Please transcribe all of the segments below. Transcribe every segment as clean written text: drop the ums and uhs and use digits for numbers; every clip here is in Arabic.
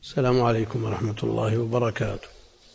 السلام عليكم ورحمة الله وبركاته.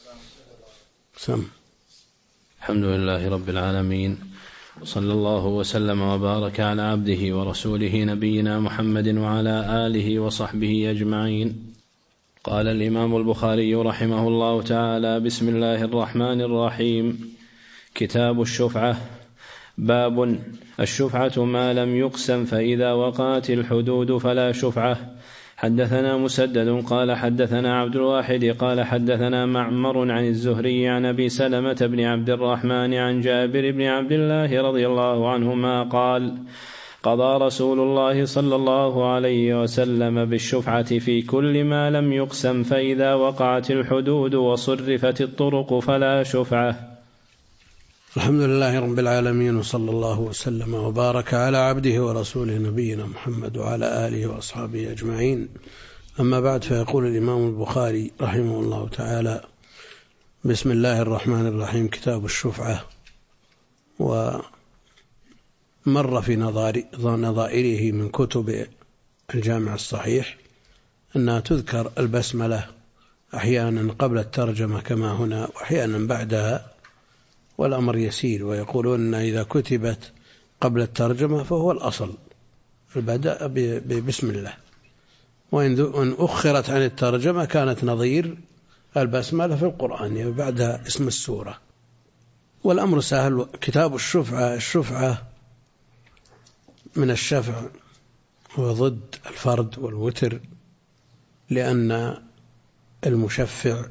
الحمد لله رب العالمين، وصلى الله وسلم وبارك على عبده ورسوله نبينا محمد وعلى آله وصحبه أجمعين. قال الإمام البخاري رحمه الله تعالى: بسم الله الرحمن الرحيم. كتاب الشفعة. باب الشفعة ما لم يقسم، فإذا وقعت الحدود فلا شفعة. حدثنا مسدد قال حدثنا عبد الواحد قال حدثنا معمر عن الزهري عن أبي سلمة بن عبد الرحمن عن جابر بن عبد الله رضي الله عنهما قال: قضى رسول الله صلى الله عليه وسلم بالشفعة في كل ما لم يقسم، فإذا وقعت الحدود وصرفت الطرق فلا شفعة. الحمد لله رب العالمين، وصلى الله وسلم وبارك على عبده ورسوله نبينا محمد وعلى آله وأصحابه أجمعين. أما بعد، فيقول الإمام البخاري رحمه الله تعالى: بسم الله الرحمن الرحيم. كتاب الشفعة. ومر في نظائره من كتب الجامع الصحيح أنها تذكر البسملة أحيانا قبل الترجمة كما هنا، وأحيانا بعدها، والأمر يسير. ويقولون أن إذا كتبت قبل الترجمة فهو الأصل البدء ببسم الله، وإن أخرت عن الترجمة كانت نظير البسملة في القرآن، يعني بعدها اسم السورة. والأمر سهل. كتاب الشفعة. الشفعة من الشفع وضد الفرد والوتر، لأن المشفع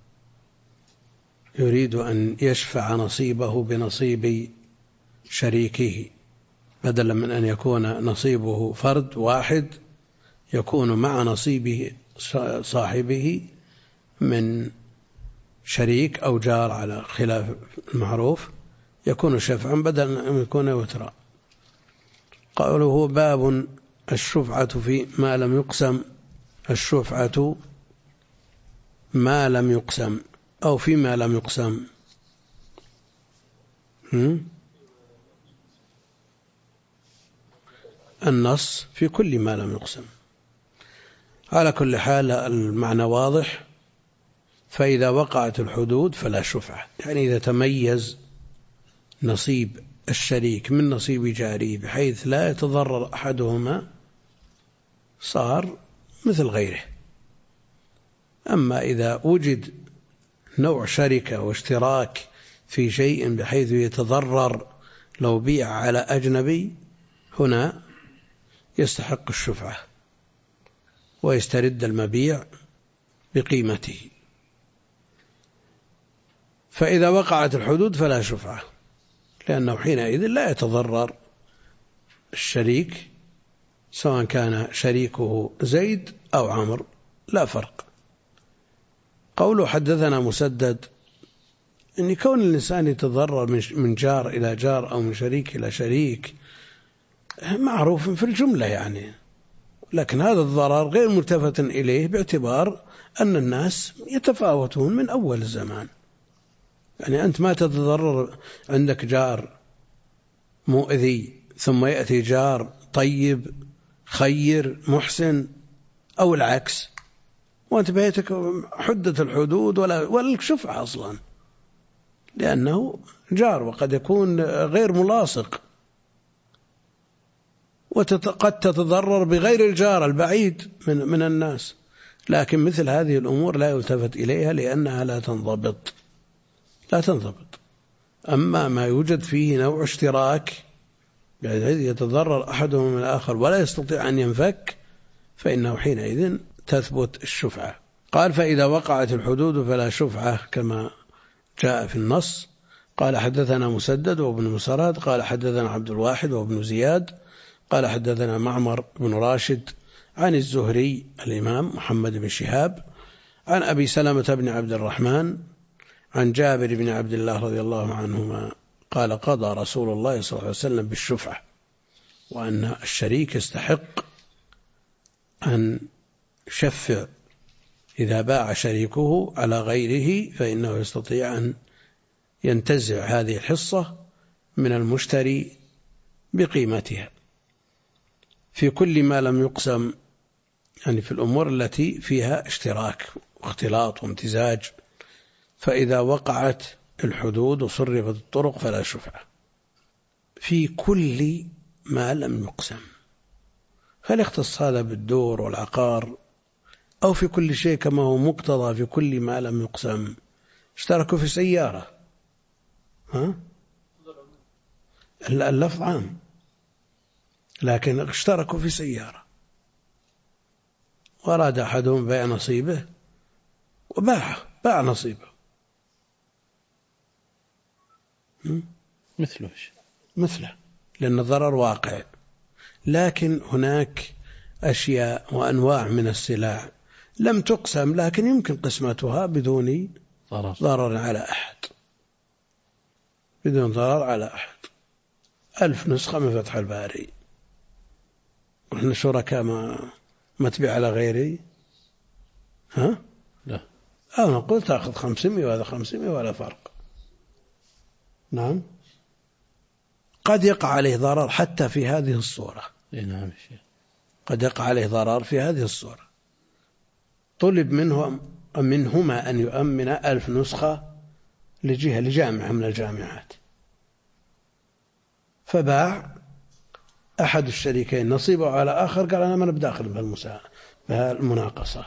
يريد أن يشفع نصيبه بنصيب شريكه، بدلا من أن يكون نصيبه فرد واحد، يكون مع نصيبه صاحبه من شريك أو جار على خلاف المعروف، يكون شفعا بدلا أن يكون وترا. قوله باب الشفعة في ما لم يقسم. الشفعة ما لم يقسم أو فيما لم يقسم. النص في كل ما لم يقسم. على كل حال المعنى واضح. فإذا وقعت الحدود فلا شفعة، يعني إذا تميز نصيب الشريك من نصيب جاريه بحيث لا يتضرر أحدهما، صار مثل غيره. أما إذا وجد نوع شركة واشتراك في شيء بحيث يتضرر لو بيع على أجنبي، هنا يستحق الشفعة ويسترد المبيع بقيمته. فإذا وقعت الحدود فلا شفعة، لأنه حينئذ لا يتضرر الشريك، سواء كان شريكه زيد أو عمرو، لا فرق. قوله حدثنا مسدد، إن كون الإنسان يتضرر من جار إلى جار أو من شريك إلى شريك معروف في الجملة يعني، لكن هذا الضرر غير ملتفت إليه باعتبار أن الناس يتفاوتون من أول الزمان. يعني أنت ما تتضرر، عندك جار مؤذي ثم يأتي جار طيب خير محسن، أو العكس، وأنت بيتك حدة الحدود ولا لك شفعة أصلا، لأنه جار وقد يكون غير ملاصق، وقد تتضرر بغير الجار البعيد من الناس. لكن مثل هذه الأمور لا يلتفت إليها لأنها لا تنضبط. أما ما يوجد فيه نوع اشتراك بحيث يتضرر أحدهم من الآخر ولا يستطيع أن ينفك، فإنه حينئذ تثبت الشفعة. قال: فإذا وقعت الحدود فلا شفعة، كما جاء في النص. قال حدثنا مسدد وابن مسراد قال حدثنا عبد الواحد وابن زياد قال حدثنا معمر بن راشد عن الزهري الإمام محمد بن شهاب عن أبي سلمة بن عبد الرحمن عن جابر بن عبد الله رضي الله عنهما قال: قضى رسول الله صلى الله عليه وسلم بالشفعة، وأن الشريك يستحق أن يشفع إذا باع شريكه على غيره، فإنه يستطيع أن ينتزع هذه الحصة من المشتري بقيمتها في كل ما لم يقسم. يعني في الأمور التي فيها اشتراك واختلاط وامتزاج، فإذا وقعت الحدود وصرفت الطرق فلا شفعة في كل ما لم يقسم. هل يختص هذا بالدور والعقار أو في كل شيء كما هو مقتضى في كل ما لم يقسم؟ اشتركوا في سيارة، اللفظ عام، لكن اشتركوا في سيارة وأراد أحدهم بيع نصيبه باع نصيبه مثله لأن الضرر واقع. لكن هناك أشياء وأنواع من السلع لم تقسم لكن يمكن قسمتها بدون ضرر على أحد، بدون ضرر على أحد. 1000 نسخة من فتح الباري، ونحن شركاء ما تبيع على غيري، لا، أو نقول تأخذ 500 وهذا 500 ولا فرق. نعم، قد يقع عليه ضرر حتى في هذه الصورة. نعم، قد يقع عليه ضرر في هذه الصورة. طلب منهما أن يؤمن 1000 نسخة لجامعة من الجامعات، فباع أحد الشريكين نصيبه على آخر، قال أنا ما بداخل بهالمناقصة،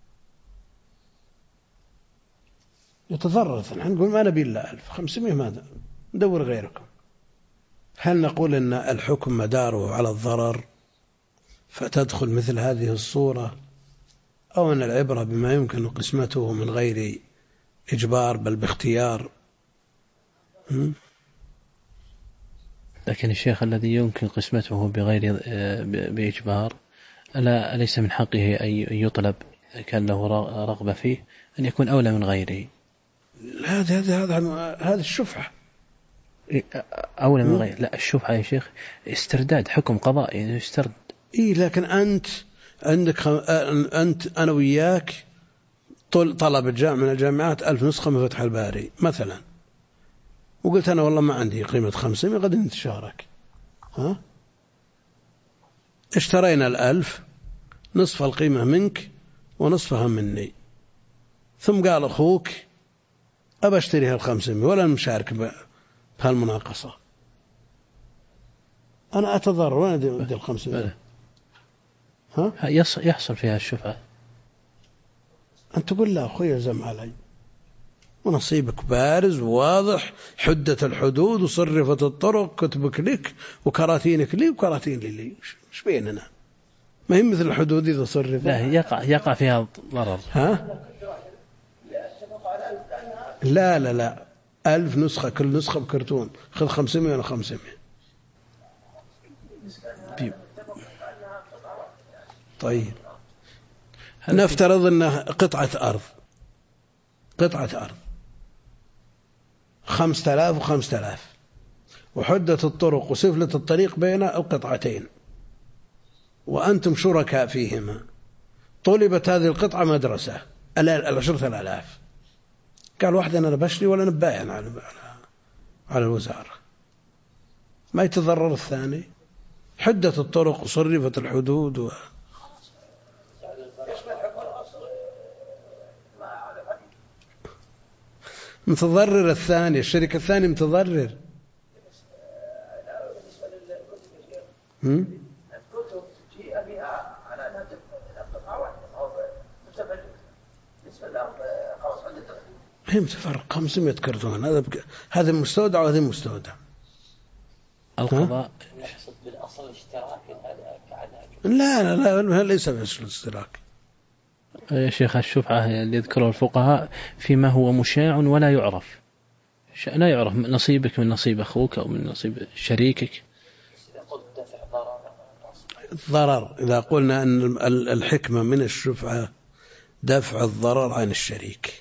يتضرر اثنين. نقول ما نبي إلا 1500 ماذا ندور غيركم. هل نقول أن الحكم مداره على الضرر فتدخل مثل هذه الصورة، أو أن العبرة بما يمكن قسمته من غير إجبار بل باختيار؟ لكن الشيخ الذي يمكن قسمته بغير بإجبار أليس من حقه أن يطلب كان له رغبة فيه أن يكون أولى من غيره؟ هذا الشفعة أولى من غيره. لا، الشفعة يا شيخ استرداد حكم قضائي يسترد. لكن أنت عندك أنا وياك طلب الجامعة من الجامعات 1000 نسخة من فتح الباري مثلا، وقلت أنا والله ما عندي قيمة 500 قد نتشارك. اشترينا 1000، نصف القيمة منك ونصفها مني، ثم قال أخوك أبى أشتريها 500 ولا نشارك بهالمناقصة، أنا أتضرر وأنا أدي 500. يحصل فيها الشفعة. أنت تقول لا أخوي يلزم علي ونصيبك بارز وواضح، حدة الحدود وصرفت الطرق، كتبك لك وكراتينك لي وكراتين لي، إيش بيننا؟ ما هي مثل الحدود إذا صرفت. لا، يقع فيها ضرر. لا 1000 نسخة، كل نسخة بكرتون، خذ 500 ولا 500. طيب نفترض أنها قطعة أرض 5000 و5000، وحدة الطرق وسفلة الطريق بين القطعتين وأنتم شركاء فيهما. طلبت هذه القطعة مدرسة 10,000، قال واحد أنا بشري ولا نباين على الوزارة، ما يتضرر الثاني. حدة الطرق وصرفت الحدود متضرر الثاني، الشركة الثاني متضرر. هي متفرق 500 كرتون، هذا مستودع وهذا مستودع. القضاء يقصد بالأصل الاشتراك لا ليس بالأصل الاشتراك يا شيخ. الشفعة اللي يذكره الفقهاء فيما هو مشاع ولا يعرف، لا يعرف نصيبك من نصيب أخوك أو من نصيب شريكك. ضرر، إذا قلنا أن الحكمة من الشفعة دفع الضرر عن الشريك.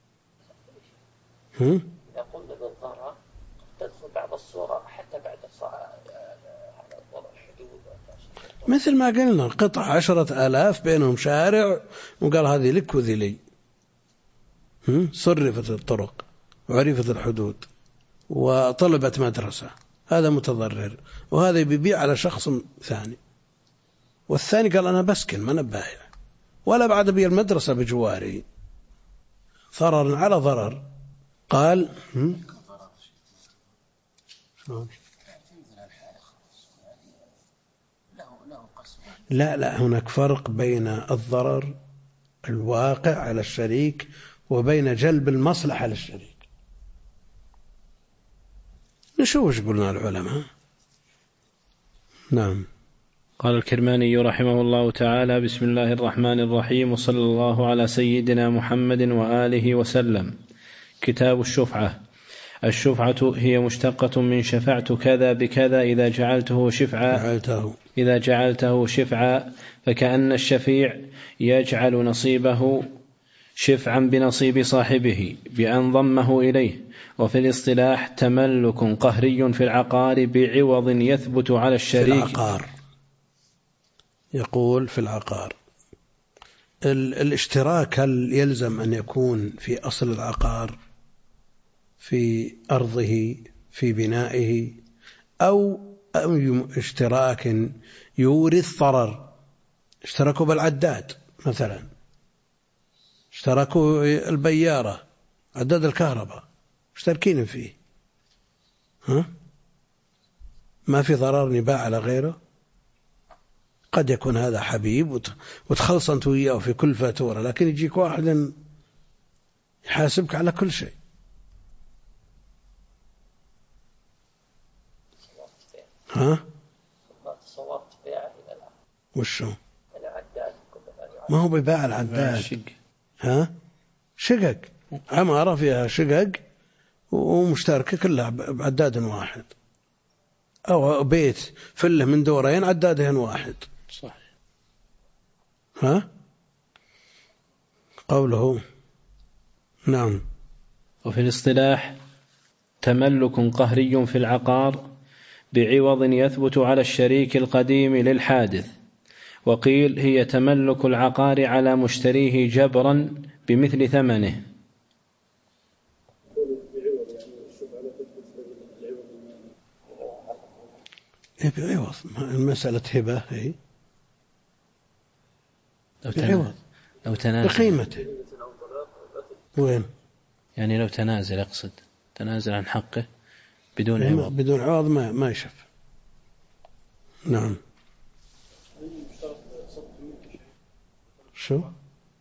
إذا قلنا بالضرر تدخل بعض الصورة حتى بعد وضع الحدود، مثل ما قلنا قطع 10,000 بينهم شارع وقال هذه لك وذي لي، صرفت الطرق وعرفت الحدود وطلبت مدرسة، هذا متضرر، وهذا بيبيع على شخص ثاني، والثاني قال أنا بسكن ما نبايع. ولا بعد بي المدرسة بجواري، ضرر على ضرر. قال لا، هناك فرق بين الضرر الواقع على الشريك وبين جلب المصلحة للشريك. نشوف وش قلنا العلماء. نعم. قال الكرماني رحمه الله تعالى: بسم الله الرحمن الرحيم، وصلى الله على سيدنا محمد وآله وسلم. كتاب الشفعة. الشفعة هي مشتقة من شفعت كذا بكذا إذا جعلته شفعا، فكأن الشفيع يجعل نصيبه شفعا بنصيب صاحبه بأن ضمه إليه. وفي الاصطلاح تملك قهري في العقار بعوض يثبت على الشريك. في العقار، يقول في العقار. الاشتراك هل يلزم أن يكون في أصل العقار، في أرضه، في بنائه، أو اشتراك يورث ضرر؟ اشتركوا بالعداد مثلا، اشتركوا البيارة، عداد الكهرباء، مشتركين فيه، ما في ضرر نباع على غيره. قد يكون هذا حبيب وتخلص أنت وياه في كل فاتورة، لكن يجيك واحد يحاسبك على كل شيء. تصورت بيع وشو؟ العداد، ما هو بباع العداد، شقق، عمارة فيها شقق ومشتركة كلها بعداد واحد، أو بيت فله من دورين عدادين واحد. صح. قوله نعم. وفي الاصطلاح تملك قهري في العقار بعوض يثبت على الشريك القديم للحادث. وقيل هي تملك العقار على مشتريه جبرا بمثل ثمنه. بعوض، المسألة هبة هي لو تنازل بقيمته. وين؟ يعني لو تنازل، أقصد تنازل عن حقه بدون عوض. بدون عوض ما يشف. نعم. شو؟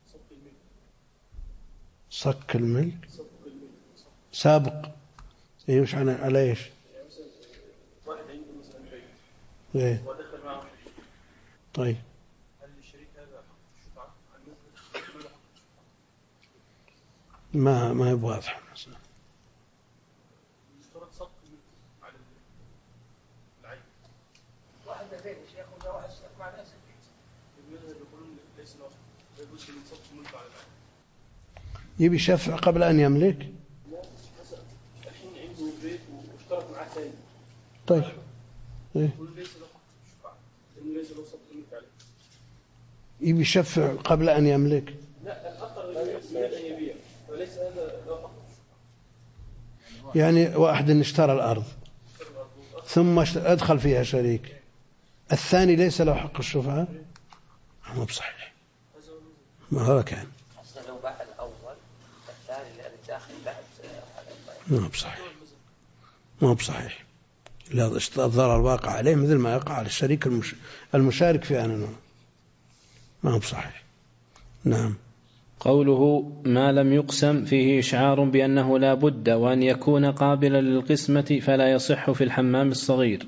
صك الملك سابق. وش على ايش؟ واحد عنده مثلا بيت ودخل معه شريك. طيب هل الشريك هذا حق الشفعة؟ ما هي واضحة. يشترط صك على العين. واحد من البيت الشيخ وجاء واحد شريك مع ناس البيت يقولون ليس له يجوز من صك الملك على العين. يبي شفع قبل أن يملك. الحين عنده بيت واشترك معه ثاني. طيب يبي يشفع قبل أن يملك. لا، الأقرب أن يبيع، وليس هذا له حق. يعني واحد اشترى الأرض ثم أدخل فيها شريك، الثاني ليس له حق الشفعة، مو بصحيح. ما هو كان لو باع الأول الثاني اللي داخل بعد ما بصحيح. لا، الضرر الواقع عليه مثل ما يقع على الشريك المشارك في أنه ما هو بصحيح. نعم. قوله ما لم يقسم فيه إشعار بأنه لا بد وأن يكون قابلا للقسمة فلا يصح في الحمام الصغير.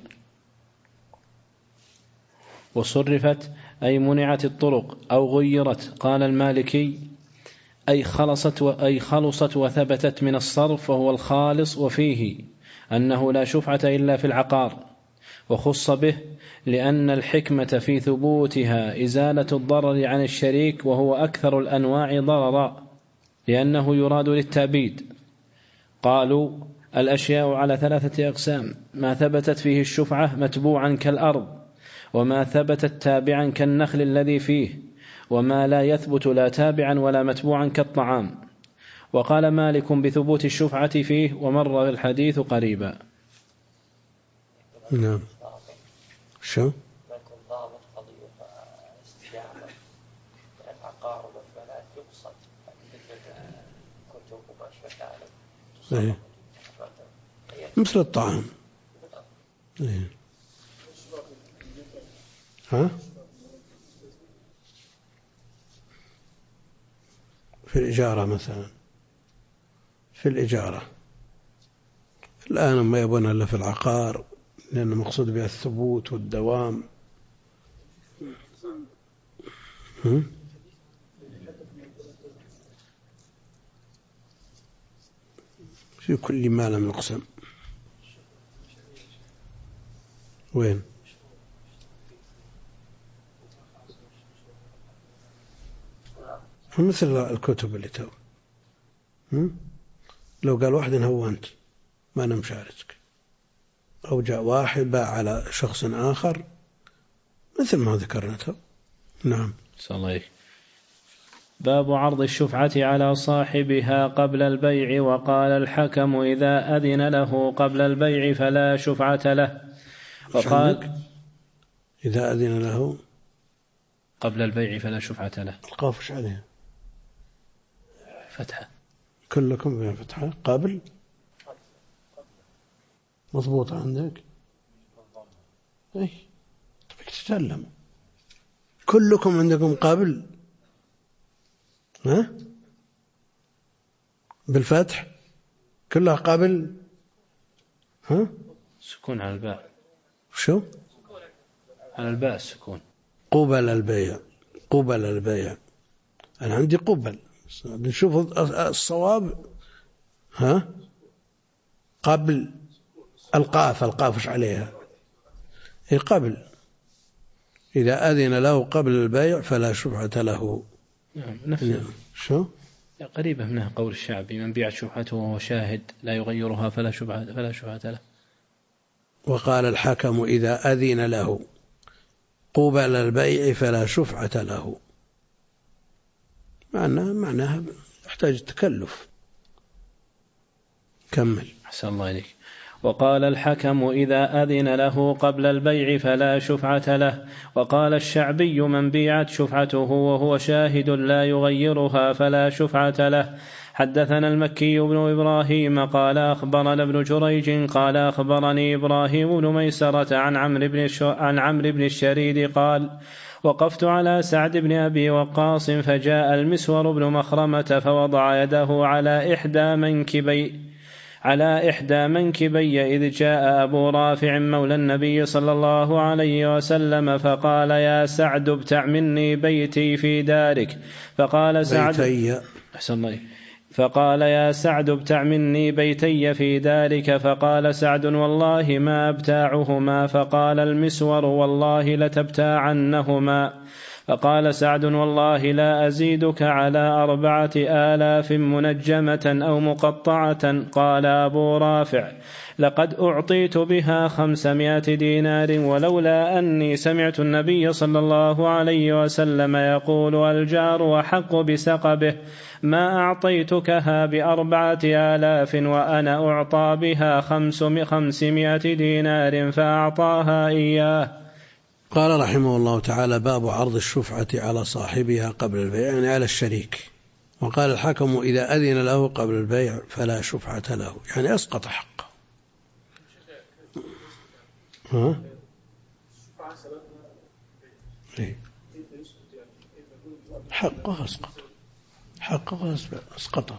وصرفت أي منعت الطرق أو غيرت. قال المالكي أي خلصت وثبتت من الصرف وهو الخالص، وفيه أنه لا شفعة إلا في العقار، وخص به لأن الحكمة في ثبوتها إزالة الضرر عن الشريك، وهو أكثر الأنواع ضررا لأنه يراد للتأبيد. قالوا الأشياء على 3 أقسام: ما ثبتت فيه الشفعة متبوعا كالأرض، وما ثبتت تابعا كالنخل الذي فيه، وما لا يثبت لا تابعا ولا متبوعا كالطعام. وقال مالك بثبوت الشفعة فيه، ومر الحديث قريبا. نعم. شو؟ العقار والفلات يقصد كتب وما أشبه ذلك مثل الطعام. ها؟ في الإجارة مثلا، في الإجارة الآن ما يبون إلا في العقار، لأن مقصود بها الثبوت والدوام. في كل ما لم يقسم. وين؟ مثل الكتب اللي تو لو قال واحد هو أنت ما أنا مشاركك، أو جاء واحد باع على شخص آخر مثل ما ذكرنا تو. نعم. صلى الله عليه. باب عرض الشفعة على صاحبها قبل البيع. وقال الحكم إذا أذن له قبل البيع فلا شفعة له. وقال إذا أذن له قبل البيع فلا شفعة له. القافش عليها فتحة، كلكم بين فتحة قبل. مضبوط عندك؟ اي تبيك تتكلم. كلكم عندكم قبل، ها؟ بالفتح كلها قبل، ها؟ سكون على الباء. شو؟ على الباء السكون. قبل البيع، قبل البيع. أنا عندي قبل، نشوف الصواب. ها؟ قبل القافش عليها. هي قبل. إذا أذن له قبل البيع فلا شفعة له. نعم نفسه. شو؟ قريبة منها قول الشعبي من بيعت شفعته وهو شاهد لا يغيرها فلا شفعة له. وقال الحكم إذا أذن له قبل البيع فلا شفعة له. معناها يحتاج تكلف. كمل. أحسن الله إليك. وقال الحكم إذا أذن له قبل البيع فلا شفعة له. وقال الشعبي من بيعت شفعته وهو شاهد لا يغيرها فلا شفعة له. حدثنا المكي بن إبراهيم قال أخبرنا ابن جريج قال أخبرني إبراهيم بن ميسرة عن عمرو بن الشريد قال وقفت على سعد بن أبي وقاص فجاء المسور بن مخرمة فوضع يده على إحدى منكبي إذ جاء أبو رافع مولى النبي صلى الله عليه وسلم فقال يا سعد ابتع مني بيتي في دارك. فقال يا سعد ابتع مني بيتي في دارك. فقال سعد والله ما أبتاعهما. فقال المسور والله لتبتاعنهما. فقال سعد والله لا أزيدك على 4,000 منجمة أو مقطعة. قال أبو رافع لقد أعطيت بها 500 دينار ولولا أني سمعت النبي صلى الله عليه وسلم يقول الجار أحق بسقبه ما أعطيتكها ب4,000 وأنا أعطى بها 500 دينار فأعطاها إياه. قال رحمه الله تعالى باب عرض الشفعة على صاحبها قبل البيع، يعني على الشريك. وقال الحكم إذا أذن له قبل البيع فلا شفعة له، يعني أسقط حقه. ها؟ حقه أسقطه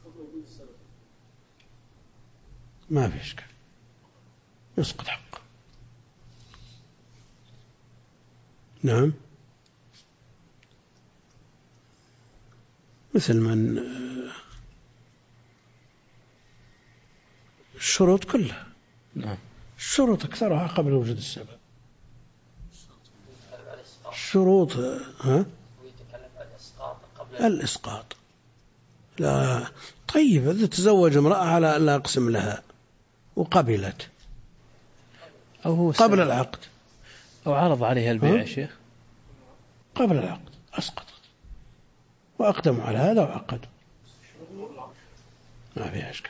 ما في إشكال، يسقط حقه. نعم، مثل من الشروط كلها. نعم. الشروط أكثرها قبل وجود السبب. الشروط الإسقاط. لا طيب، إذا تزوج امرأة على أن لا أقسم لها وقبلت أو هو قبل العقد أو عرض عليها البيع يا شيخ قبل العقد أسقطت، وأقدموا على هذا وعقدوا، ما فيها إشكال.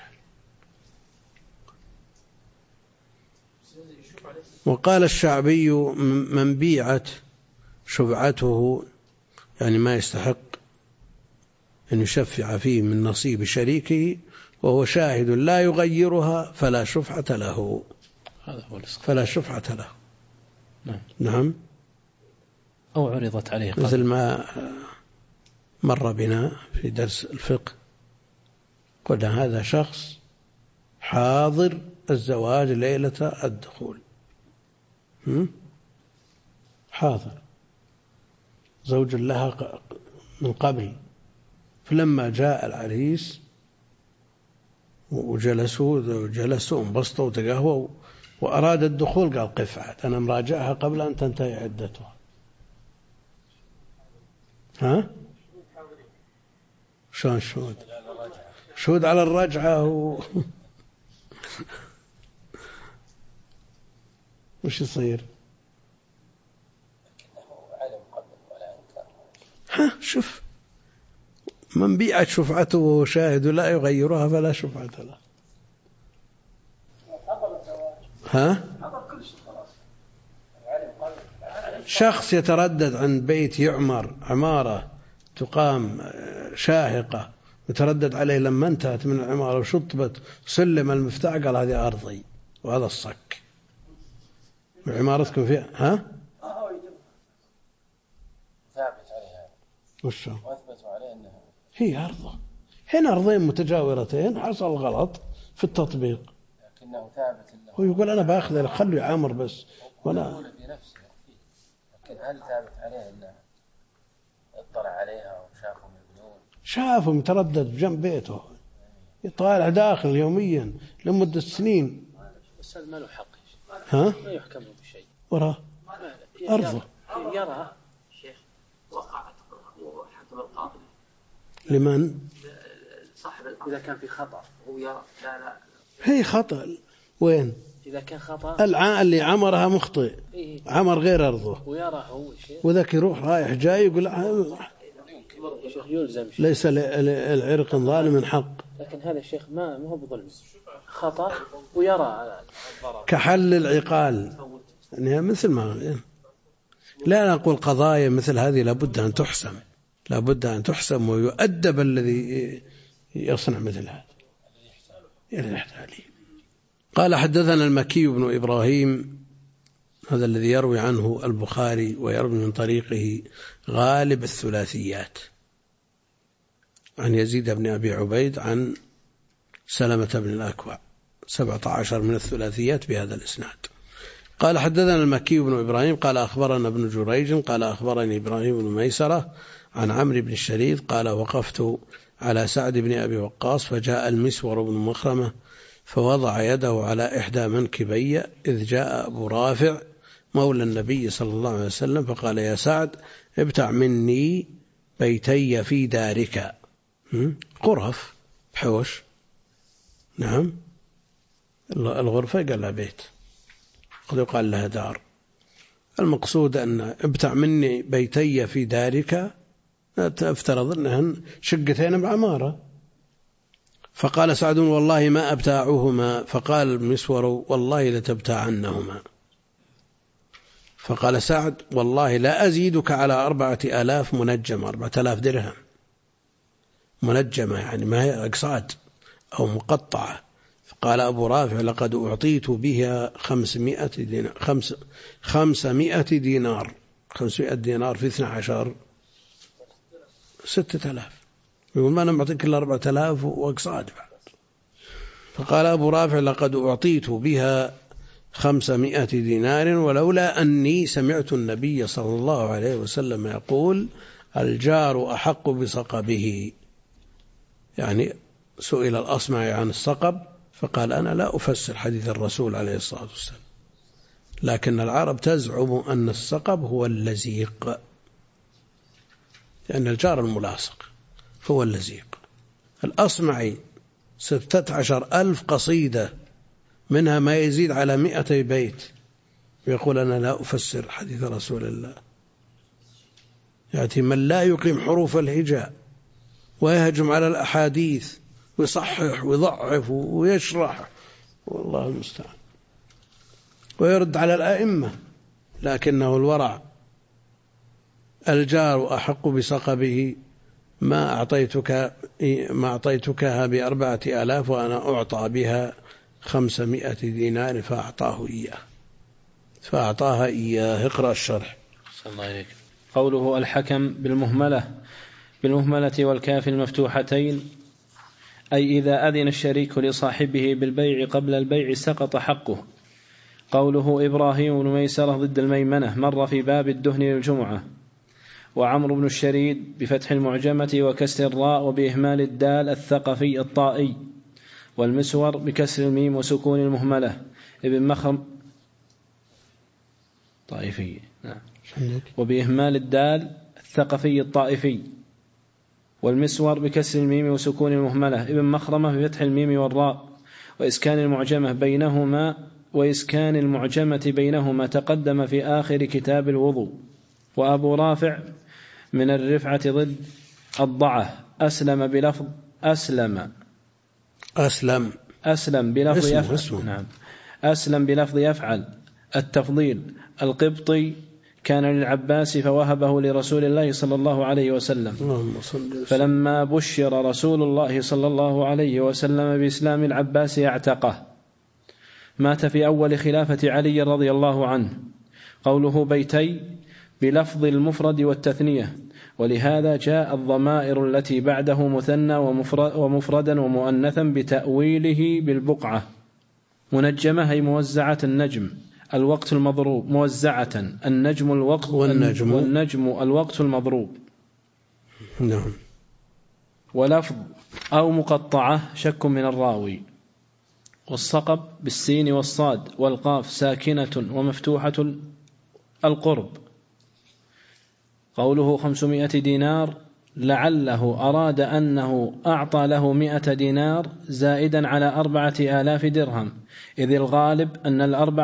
وقال الشعبي من بيعت شفعته يعني ما يستحق أن يشفع فيه من نصيب شريكه وهو شاهد لا يغيرها فلا شفعة له. هذا هو الإسقاط. فلا شفعة له. نعم. أو عرضت عليه قبل. مثل ما مر بنا في درس الفقه، قلنا هذا شخص حاضر الزواج ليلة الدخول، حاضر زوج لها من قبل، فلما جاء العريس وجلسوا انبسطوا وتقهووا وأراد الدخول قال قف عاد أنا مراجعها قبل أن تنتهي عدتها. ها؟ شلون شهود؟ شهود على الرجعة وش يصير؟ ها شوف، من بيعت شفعته وهو شاهد لا يغيرها فلا شفعة له. ها؟ شخص يتردد عن بيت يعمر عمارة تقام شاهقة، يتردد عليه لما انتهت من العمارة وشطبت سلم المفتاح قال هذه أرضي وهذا الصك عمارتكم فيها. ها؟ ثابت عليها وشو؟ واثبتوا عليه انها هي أرضه. هنا أرضين متجاورتين حصل غلط في التطبيق، لكنه ثابت له. هو يقول أنا بأخذ خلوا يعامر بس ولا في نفسه. لكن هل ثابت عليه انه اطلع عليها وشافهم يبنون؟ شافهم يتردد بجنب بيته يطالع داخل يوميا لمدة سنين. بس ما له حق. ها؟ ما يحكم بشيء. وراه أرضه. يرى شيخ وقعت وحكم القاضي لمن؟ صاحب إذا كان في خطأ هو يرى لا هي خطأ. وين؟ إذا كان خطأ اللي عمرها مخطئ عمر غير أرضه ويرى هو شيء وذاك يروح رايح جاي يقول شيخ يلزم شيء. ليس العرق ظالم حق. لكن هذا الشيخ ما هو بظلم، خطأ ويرى الضرر كحل العقال يعني مثل ما لا نقول قضايا مثل هذه لابد أن تحسم ويؤدب الذي يصنع مثل هذا. قال حدثنا المكي بن إبراهيم هذا الذي يروي عنه البخاري ويروي من طريقه غالب الثلاثيات عن يزيد بن أبي عبيد عن سلمة بن الأكوع 17 من الثلاثيات بهذا الإسناد. قال حدثنا المكي بن إبراهيم قال أخبرنا ابن جريج قال أخبرني إبراهيم بن ميسرة عن عمرو بن الشريد قال وقفت على سعد بن أبي وقاص فجاء المسور بن مخرمة فوضع يده على إحدى منكبي إذ جاء أبو رافع مولى النبي صلى الله عليه وسلم فقال يا سعد ابتع مني بيتي في دارك. غرف حوش. نعم الغرفة قال لها بيت قد يقال لها دار. المقصود أن ابتع مني بيتي في دارك افترض أنهن شقتين بعمارة. فقال سعد والله ما أبتاعهما فقال المسور والله لتبتاعنهما. فقال سعد والله لا أزيدك على 4000 منجمة 4000 درهم منجمة يعني ما هي أقصاد أو مقطعة. فقال أبو رافع لقد أعطيت بها 500 دينار 500 دينار في 12 6000. يقول ما أنا معطيك إلا 4000 وأقصاد. فقال أبو رافع لقد أعطيت بها 500 دينار ولولا أني سمعت النبي صلى الله عليه وسلم يقول الجار أحق بصقبه. يعني سئل الأصمعي عن الصقب فقال أنا لا أفسر حديث الرسول عليه الصلاة والسلام لكن العرب تزعم أن الصقب هو اللزيق لأن الجار الملاصق هو اللزيق. الأصمعي 16,000 قصيدة منها ما يزيد على 200 بيت يقول أنا لا أفسر حديث رسول الله. يأتي من لا يقيم حروف الهجاء ويهجم على الأحاديث ويصحح ويضعف ويشرح والله المستعان ويرد على الأئمة لكنه الورع الجار أحق بسقبه ما أعطيتكها ب4,000 وأنا أعطى بها 500 دينار فأعطاها إياه. اقرأ الشرح. صلى الله عليك. قوله الحكم بالمهملة والكاف المفتوحتين، أي إذا أذن الشريك لصاحبه بالبيع قبل البيع سقط حقه. قوله إبراهيم بن ميسرة ضد الميمنة مر في باب الدهن للجمعة. وعمرو بن الشريد بفتح المعجمة وكسر الراء وبإهمال الدال الثقفي الطائي. والمسور بكسر الميم وسكون المهملة ابن مخرم طائفي، نعم. وبإهمال الدال الثقفي الطائفي. والمسور بكسر الميم وسكون المهملة ابن مخرمة بفتح الميم والراء وإسكان المعجمة بينهما تقدم في آخر كتاب الوضوء. وأبو رافع من الرفعة ضد الضعة. أسلم بلفظ يفعل، نعم. أسلم بلفظ يفعل التفضيل. القبطي كان للعباس فوهبه لرسول الله صلى الله عليه وسلم، فلما بشر رسول الله صلى الله عليه وسلم بإسلام العباس اعتقه. مات في أول خلافة علي رضي الله عنه. قوله بيتي بلفظ المفرد والتثنية، ولهذا جاء الضمائر التي بعده مثنى ومفردا ومؤنثا بتأويله بالبقعة. منجمة هي موزعة النجم الوقت المضروب، موزعة النجم الوقت والنجم الوقت المضروب، نعم. ولفظ أو مقطعة شك من الراوي. والصقب بالسين والصاد والقاف ساكنة ومفتوحة القرب. قوله 500 دينار لعله أراد أنه أعطى له 100 دينار زائدا على 4,000 درهم، إذ الغالب أن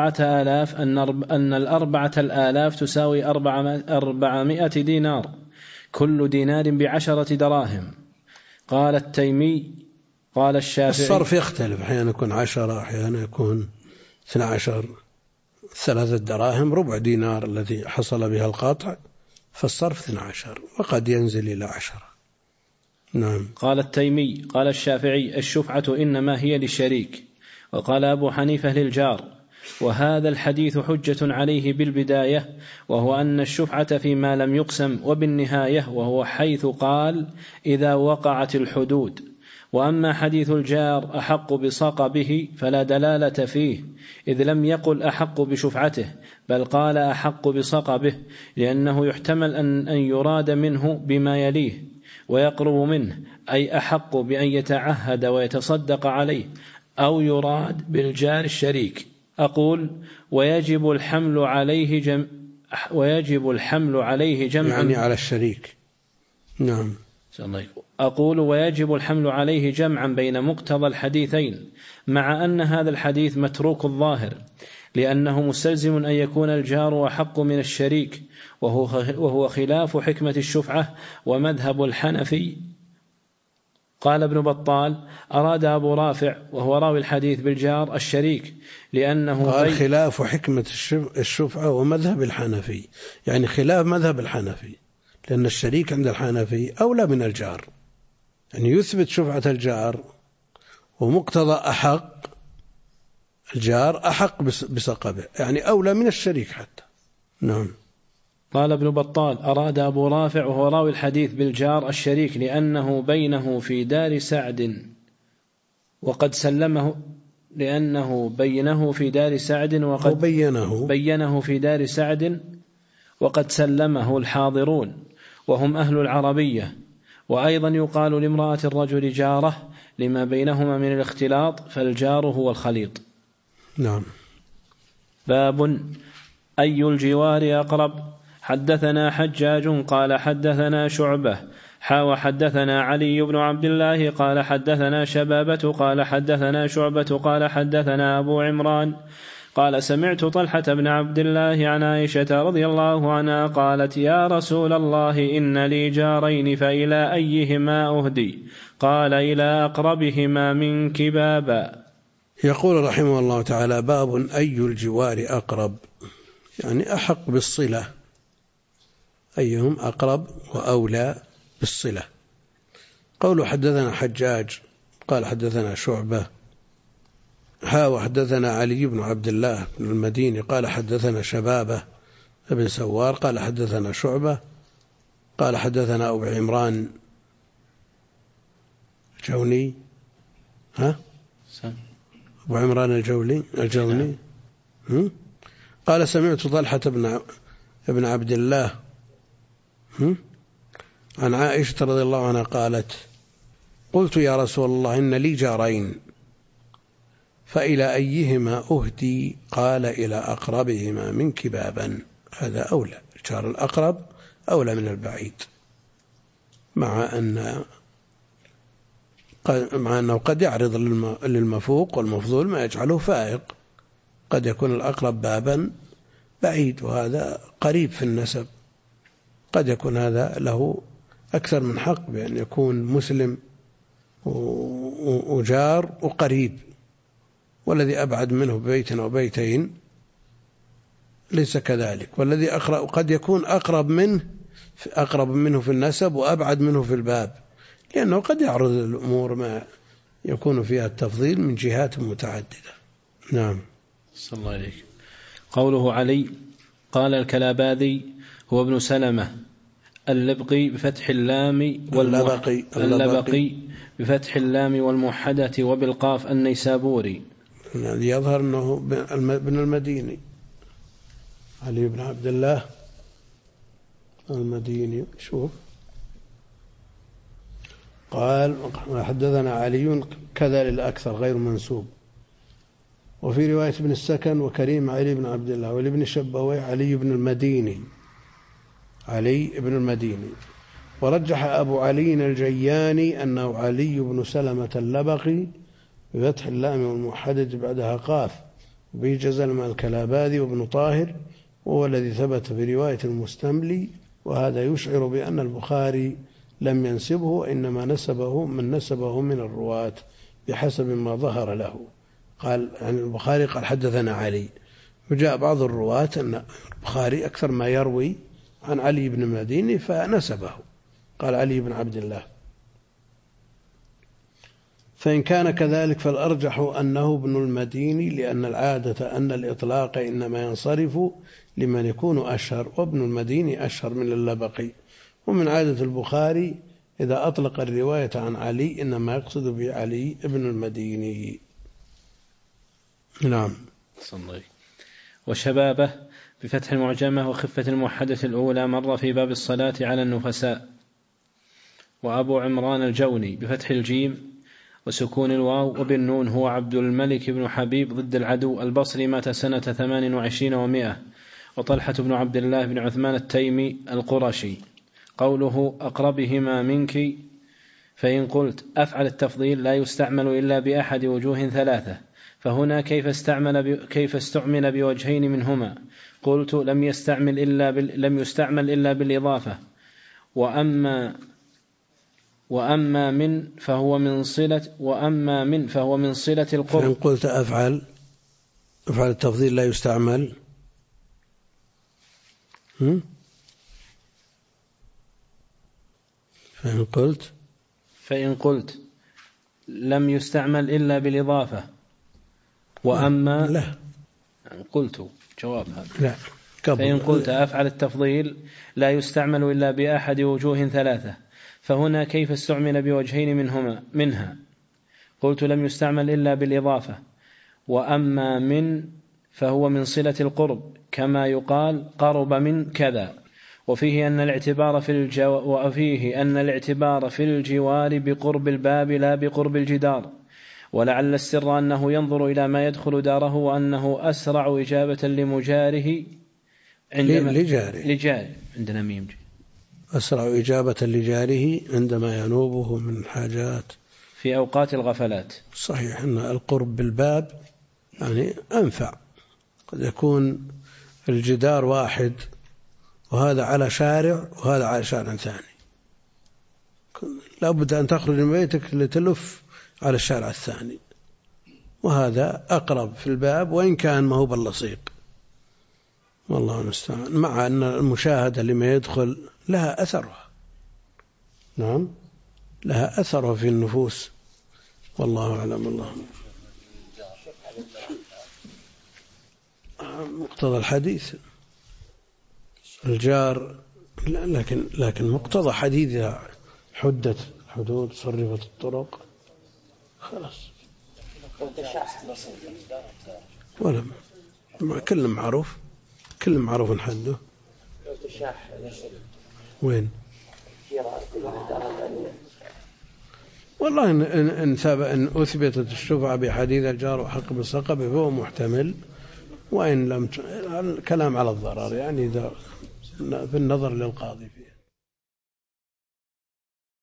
4,000 تساوي 400 دينار، كل دينار ب10 دراهم. قال التيمي قال الشافعي. الصرف يختلف، أحيانا يكون 10، أحيانا يكون 12. 3 دراهم ربع دينار الذي حصل بها القاطع، فالصرف 12، وقد ينزل إلى 10. نعم. قال التيمي قال الشافعي الشفعة إنما هي للشريك. وقال أبو حنيفة للجار. وهذا الحديث حجة عليه بالبداية، وهو أن الشفعة فيما لم يقسم، وبالنهاية وهو حيث قال إذا وقعت الحدود. وأما حديث الجار أحق بصقبه فلا دلالة فيه، إذ لم يقل أحق بشفعته، بل قال أحق بصقبه، لأنه يحتمل أن يراد منه بما يليه ويقرب منه، أي أحق بأن يتعهد ويتصدق عليه، أو يراد بالجار الشريك. أقول ويجب الحمل عليه جمعا يعني على الشريك. نعم. أقول ويجب الحمل عليه جمعا بين مقتضى الحديثين، مع أن هذا الحديث متروك الظاهر، لأنه مستلزم أن يكون الجار أحق من الشريك، وهو خلاف حكمة الشفعة ومذهب الحنفي. قال ابن بطال أراد أبو رافع وهو راوي الحديث بالجار الشريك، لأنه قال خلاف حكمة الشفعة ومذهب الحنفي، يعني خلاف مذهب الحنفي، لأن الشريك عند الحنفي أولى من الجار، يعني يثبت شفعة الجار، ومقتضى أحق الجار أحق بسقبه، يعني أولى من الشريك حتى. نعم. قال ابن بطال أراد أبو رافع وهو راوي الحديث بالجار الشريك، لأنه بينه في دار سعد وقد سلمه، لأنه بينه في دار سعد وقد بينه في دار سعد وقد سلمه الحاضرون وهم أهل العربية. وأيضا يقال لامرأة الرجل جارة لما بينهما من الاختلاط، فالجار هو الخليط. نعم. باب أي الجوار أقرب. حدثنا حجاج قال حدثنا شعبة وحدثنا علي بن عبد الله قال حدثنا شبابة قال حدثنا شعبة قال حدثنا أبو عمران قال سمعت طلحة بن عبد الله عن عائشة رضي الله عنها قالت يا رسول الله إن لي جارين فإلى أيهما أهدي؟ قال إلى أقربهما منك بابا. يقول رحمه الله تعالى باب أي الجوار أقرب، يعني أحق بالصلة أيهم أقرب وأولى بالصلة. قوله حدثنا حجاج قال حدثنا شعبة وحدثنا علي بن عبد الله بن المديني قال حدثنا شبابة بن سوار قال حدثنا شعبة قال حدثنا أبو عمران الجوني أبو عمران الجوني قال سمعت طلحة بن عبد الله عن عائشة رضي الله عنها قالت قلت يا رسول الله إن لي جارين فإلى أيهما أهدي؟ قال إلى أقربهما منك بابا. هذا أولى، الجار الأقرب أولى من البعيد، مع أنه قد يعرض للمفوق والمفضول ما يجعله فائق، قد يكون الأقرب بابا بعيد وهذا قريب في النسب، قد يكون هذا له أكثر من حق بأن يكون مسلم وجار وقريب، والذي أبعد منه ببيت أو بيتين ليس كذلك، والذي قد يكون أقرب منه في النسب وأبعد منه في الباب، لأنه قد يعرض الأمور ما يكون فيها التفضيل من جهات متعددة. نعم. صلى الله عليك. قوله علي قال الكلاباذي هو ابن سلمة اللبقي بفتح اللام اللبقي بفتح اللام والموحدة وبالقاف النيسابوري. الذي يظهر أنه ابن المديني، علي بن عبد الله المديني. شوف قال حدثنا علي كذا للأكثر غير منسوب. وفي رواية ابن السكن وكريم علي بن عبد الله، والابن شبوي علي بن المديني. ورجح أبو علي الجياني أنه علي بن سلمة اللبقي بفتح اللام والموحدة بعدها قاف، وبه جزل الكلاباذي وابن طاهر، وهو الذي ثبت في رواية المستملي، وهذا يشعر بأن البخاري لم ينسبه، وإنما من نسبه من الرواة بحسب ما ظهر له. قال عن البخاري قال حدثنا علي، وجاء بعض الرواة أن البخاري أكثر ما يروي عن علي بن المديني فنسبه، قال علي بن عبد الله. فإن كان كذلك فالأرجح أنه ابن المديني، لأن العادة أن الإطلاق إنما ينصرف لمن يكون أشهر، وابن المديني أشهر من اللبقي. ومن عادة البخاري إذا أطلق الرواية عن علي إنما يقصد بعلي ابن المديني. نعم. وشبابه بفتح المعجمة وخفة الموحدة الأولى مر في باب الصلاة على النفساء. وأبو عمران الجوني بفتح الجيم وسكون الواو وبالنون هو عبد الملك بن حبيب ضد العدو البصري، مات سنة 28 و100. وطلحة بن عبد الله بن عثمان التيمي القرشي. قوله أقربهما منك، فإن قلت أفعل التفضيل لا يستعمل إلا بأحد وجوه ثلاثة، فهنا كيف استعمل بوجهين منهما؟ قلت لم يستعمل إلا بالإضافة. وأما من فهو من صلة القرب. فإن قلت أفعل التفضيل لا يستعمل، فإن قلت لم يستعمل إلا بالإضافة. وأما لا قلت جواب هذا لا. فإن قلت أفعل التفضيل لا يستعمل إلا بأحد وجوه ثلاثة، فهنا كيف استعمل بوجهين منها؟ قلت لم يستعمل إلا بالإضافة. وأما من فهو من صلة القرب، كما يقال قرب من كذا. وفيه أن الاعتبار في الجوار بقرب الباب لا بقرب الجدار، ولعل السر أنه ينظر إلى ما يدخل داره، وأنه أسرع إجابة لمجاره لجاره عندنا ميم، أسرع إجابة لجاره عندما ينوبه من حاجات في أوقات الغفلات. صحيح أن القرب بالباب يعني أنفع، قد يكون الجدار واحد وهذا على شارع وهذا على شارع ثاني، لابد أن تخرج من بيتك لتلف على الشارع الثاني، وهذا أقرب في الباب وإن كان ما هو باللصيق. والله المستعان، مع أن المشاهدة لما يدخل لها أثرها، نعم لها أثرها في النفوس، والله أعلم. الله مقتضى الحديث الجار، لكن مقتضى حديثها حدت الحدود صرفت الطرق خلاص، ولا كل معروف حده. وين والله إن أثبتت الشفعة بحديث الجار وحق بالسقب فهو محتمل، وإن لم الكلام على الضرر يعني إذا بالنظر للقاضي فيه.